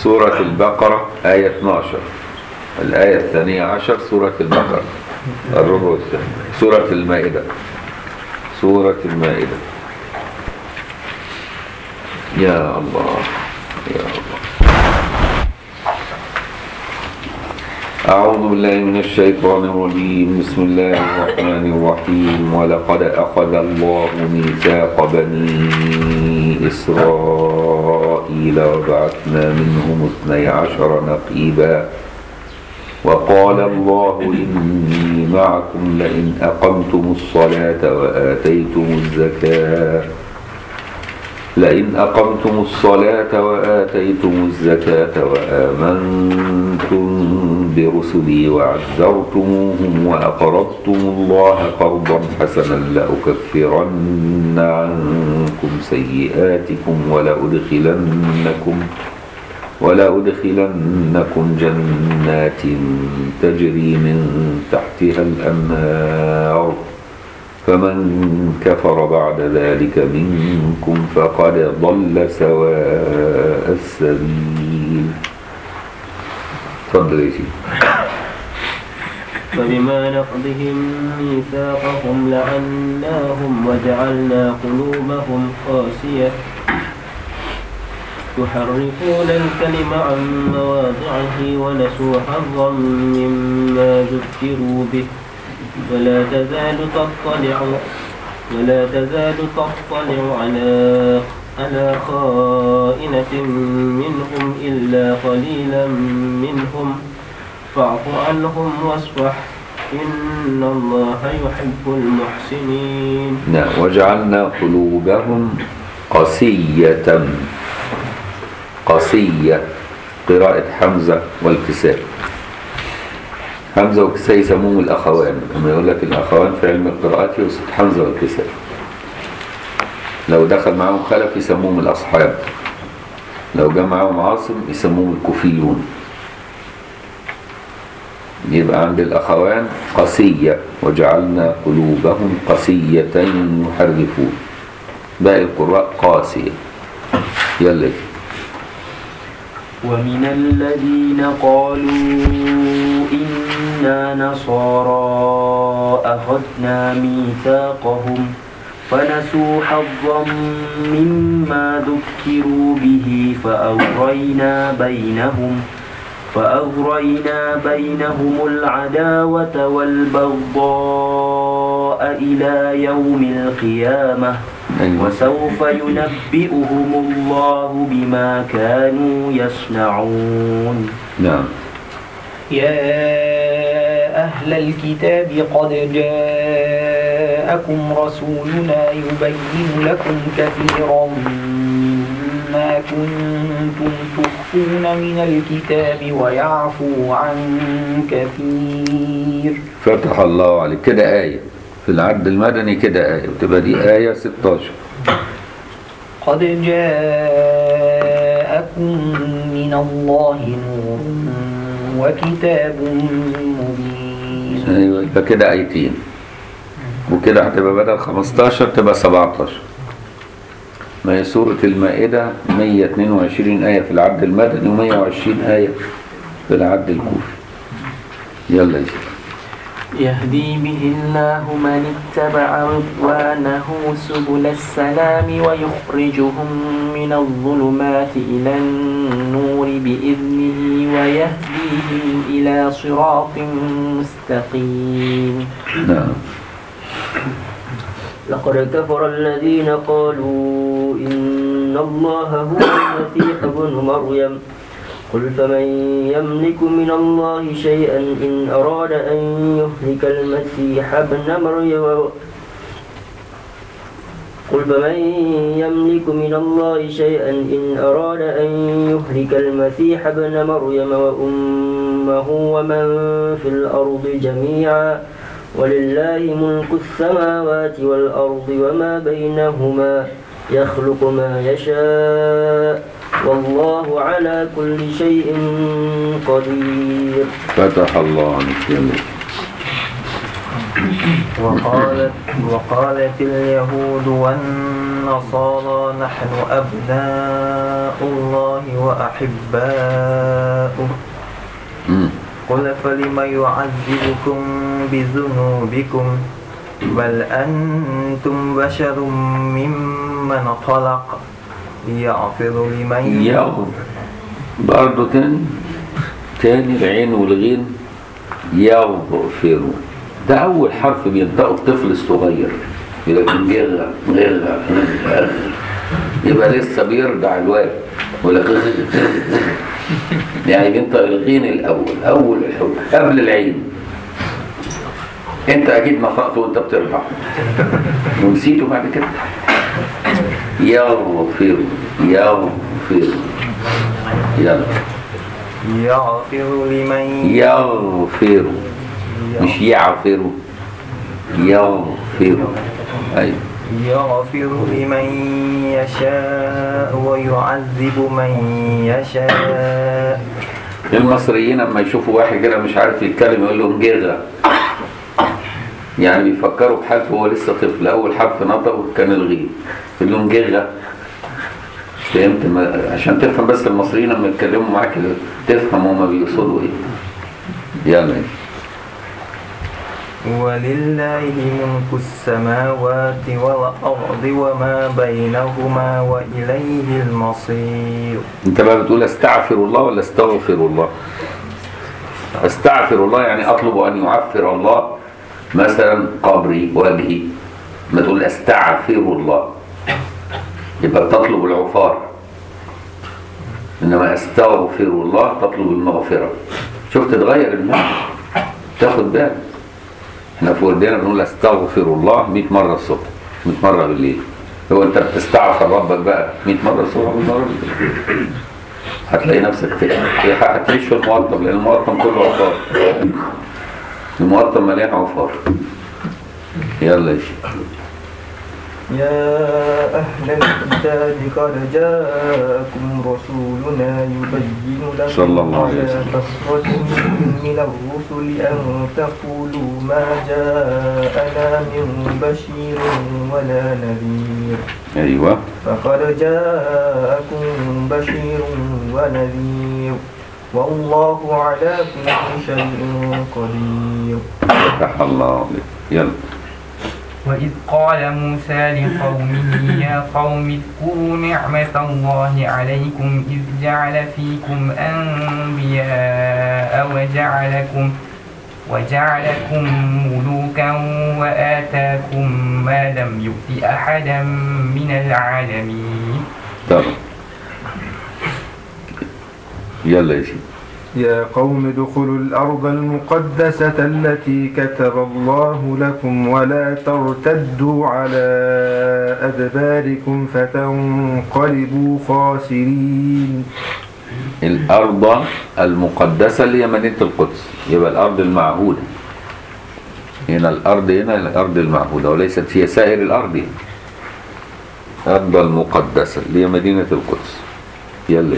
سورة البقرة آية 12. الآية 12 سورة البقرة الربع الثاني. سورة المائدة. سورة المائدة. يا الله يا الله. أعوذ بالله من الشيطان الرجيم. بسم الله الرحمن الرحيم. ولقد أخذ الله ميثاق بني إسرائيل وبعثنا منهم 12 نقيبا وقال الله إني معكم لئن أقمتم الصلاة وآتيتم الزكاة وآمنتم برسلي وعزرتموهم وأقرضتم الله قرضا حسنا لأكفرن عنكم سيئاتكم ولأدخلنكم جنات تجري من تحتها الأنهار فمن كفر بعد ذلك منكم فقد ضل سواء السبيل. تفضل يا سيدي. فبما نقضهم ميثاقهم لعناهم وجعلنا قلوبهم قاسية يحرفون الكلم عن مواضعه ونسوا حظا مما ذكروا به ولا تزال تطلع على خائنة منهم إلا قليلا منهم فاعف عنهم واصفح إن الله يحب المحسنين. وجعلنا قلوبهم قسية. قسية قراءة حمزة والكساء. حمزة والكساء يسموهم الأخوان. لما يقول لك الأخوان في علم القراءات يقصد حمزة والكساء. لو دخل معهم خلف يسموهم الأصحاب. لو جاء معهم عاصم يسموهم الكوفيون. يبقى عند الأخوان قسية. وجعلنا قلوبهم قسية يحرفون. باقي القراء قاسية. يلا. ومن الذين قالوا إنا نصارى أخذنا ميثاقهم فنسوا حظا مما ذكروا به فأغرينا بينهم العداوة والبغضاء إلى يوم القيامة وسوف ينبئهم الله بما كانوا يصنعون. نعم. يا أهل الكتاب قد جاءكم رسولنا يبين لكم كثيرا مما كنتم تخفون من الكتاب ويعفو عن كثير. فتح الله عليك. كده آية في العد المدني. كده آية وتبقى دي آية 16. قد جاءكم من الله نور وكتاب مبين. أيوة. يبقى كده آيتين وكده هتبقى بدل 15 تبقى 17. ما هي سورة المائدة 122 آية في العد المدني و120 آية في العد الكوفي. يلا يا سيدي. يهدي به الله من اتبع رضوانه سبل السلام ويخرجهم من الظلمات إلى النور بإذنه ويهديهم إلى صراط مستقيم. نعم. لقد كفر الذين قالوا إن الله هو المسيح ابن مريم قل فمن يملك من الله شيئا إن أراد أن يهلك المسيح ابن مريم وأمه ومن في الأرض جميعا ولله ملك السماوات والأرض وما بينهما يخلق ما يشاء والله على كل شيء قدير. فتح الله عنك. وقالت اليهود والنصارى نحن أبناء الله وأحباؤه قل فلم يعذبكم بذنوبكم بل أنتم بشر ممن خلق يغفر لمن برضو تاني العين والغين يغفر. ده أول حرف بينطقه الطفل الصغير، يقول لك غير يبقى لسه بيرضع الواد ولا يعني بينطق الغين الأول، أول الحرف قبل العين. أنت أكيد نطقته وأنت بترضع ونسيته بعد كده. يغفر يلا يغفر لمن يغفر مش يعفر، يغفر. أيوة. يغفر لمن يشاء ويعذب من يشاء. المصريين لما يشوفوا واحد كده مش عارف يتكلم يقول لهم جيغة، يعني بيفكروا بحالته وهو لسه طفل. أول حرف نطقه كان الغين، يقول لهم جيغة. فهمت؟ عشان تفهم بس المصريين لما يتكلموا معاك تفهم هما بيقصدوا ايه. يلا. ولله ملك السماوات والأرض وما بينهما وإليه المصير. انت بقى بتقول استغفر الله ولا استغفر الله؟ استغفر الله يعني اطلب ان يعفر الله مثلا قبري وجهي، ما تقول استغفر الله يبقى تطلب العفار، انما استغفر الله تطلب المغفرة. شفت تغير المعنى، تاخد بالك. احنا في وردنا بنقول استغفر الله 100 مرة الصبح 100 مرة بالليل. هو انت بتستغفر ربك بقى 100 مرة الصبح 100 مرة بالليل، هتلاقي نفسك هتعيش في المقطم، لان المقطم كله عفار. المقطم مليان عفار. يلا يا شيخ. يا أهل الكتاب قد جاءكم رسولنا يبين لكم على فترة من الرسل أن تقولوا ما جاءنا من بشير ولا نذير. أيوة. فقد جاءكم بشير ونذير والله على كل شيء قدير. فتح الله عليك. يلا. وإذ قال موسى لقومه يا قوم اذكروا نعمة الله عليكم إذ جعل فيكم أنبياء وجعلكم ملوكا وآتاكم ما لم يؤت أحدا من العالمين. طبعا. يلا يا سيدي. يا قوم ادخلوا الأرض المقدسة التي كتب الله لكم ولا ترتدوا على أدباركم فتنقلبوا خاسرين. الأرض المقدسة اللي هي مدينة القدس، يبقى الأرض المعهودة. هنا الأرض الأرض المعهودة وليست هي سائر الأرض. الأرض المقدسة اللي هي مدينة القدس. يلا.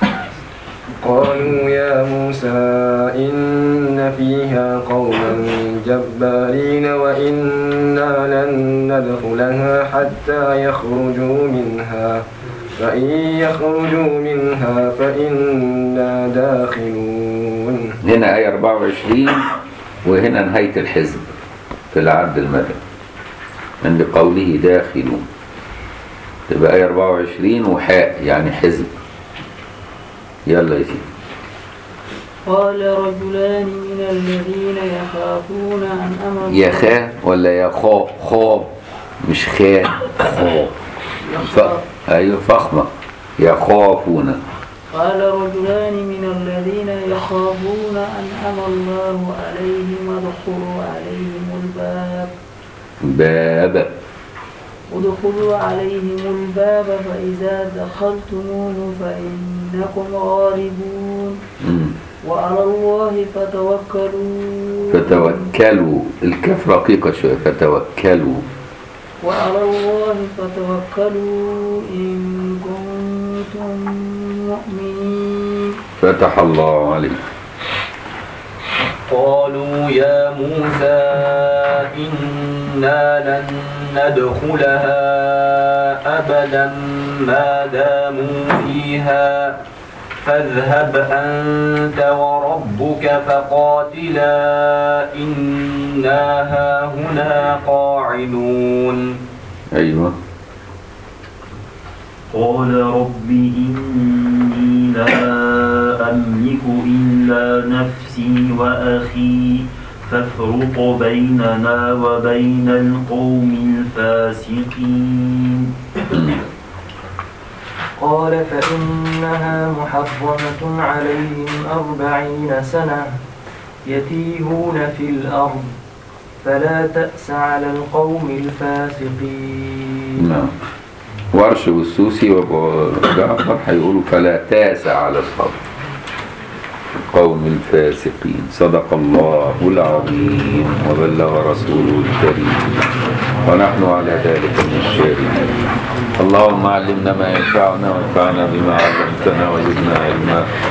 قالوا يا موسى إن فيها قوما جبارين وإنا لن ندخلها حتى يخرجوا منها فإن يخرجوا منها فإنا داخلون. هنا آية 24 وهنا نهاية الحزب في العهد المدني عند قوله داخلون، تبقى آية 24 وحاء يعني حزب. يلا يا سيدي. قال رجلان من الذين يخافون عن أمر يا خا ولا يا خا؟ خا مش خا، خا. أيوة فخمة. يخافون. قال رجلان من الذين يخافون أنعم الله عليهم ادخلوا عليهم الباب فإذا دخلتموه فإنكم غالبون وعلى الله فتوكلوا. الكاف رقيقة شوية. فتوكلوا. وعلى الله فتوكلوا إن كنتم مؤمنين. فتح الله عليك. قالوا يا موسى إنا لن ندخلها أبدا ما داموا فيها فاذهب أنت وربك فقاتلا إنا هاهنا قاعدون. أيوة. قال رب إني لا أملك إلا نفسي وأخي فافرق بيننا وبين القوم الفاسقين. قال فإنها محرمة عليهم 40 سنة يتيهون في الأرض فلا تأس على القوم الفاسقين. نعم. ورش والسوسي وابو جعفر هيقولوا فلا تاس على القوم الفاسقين. صدق الله العظيم وبلغ رسوله الكريم ونحن على ذلك من الشاهدين. اللهم علمنا ما ينفعنا وانفعنا بما علمتنا وزدنا علما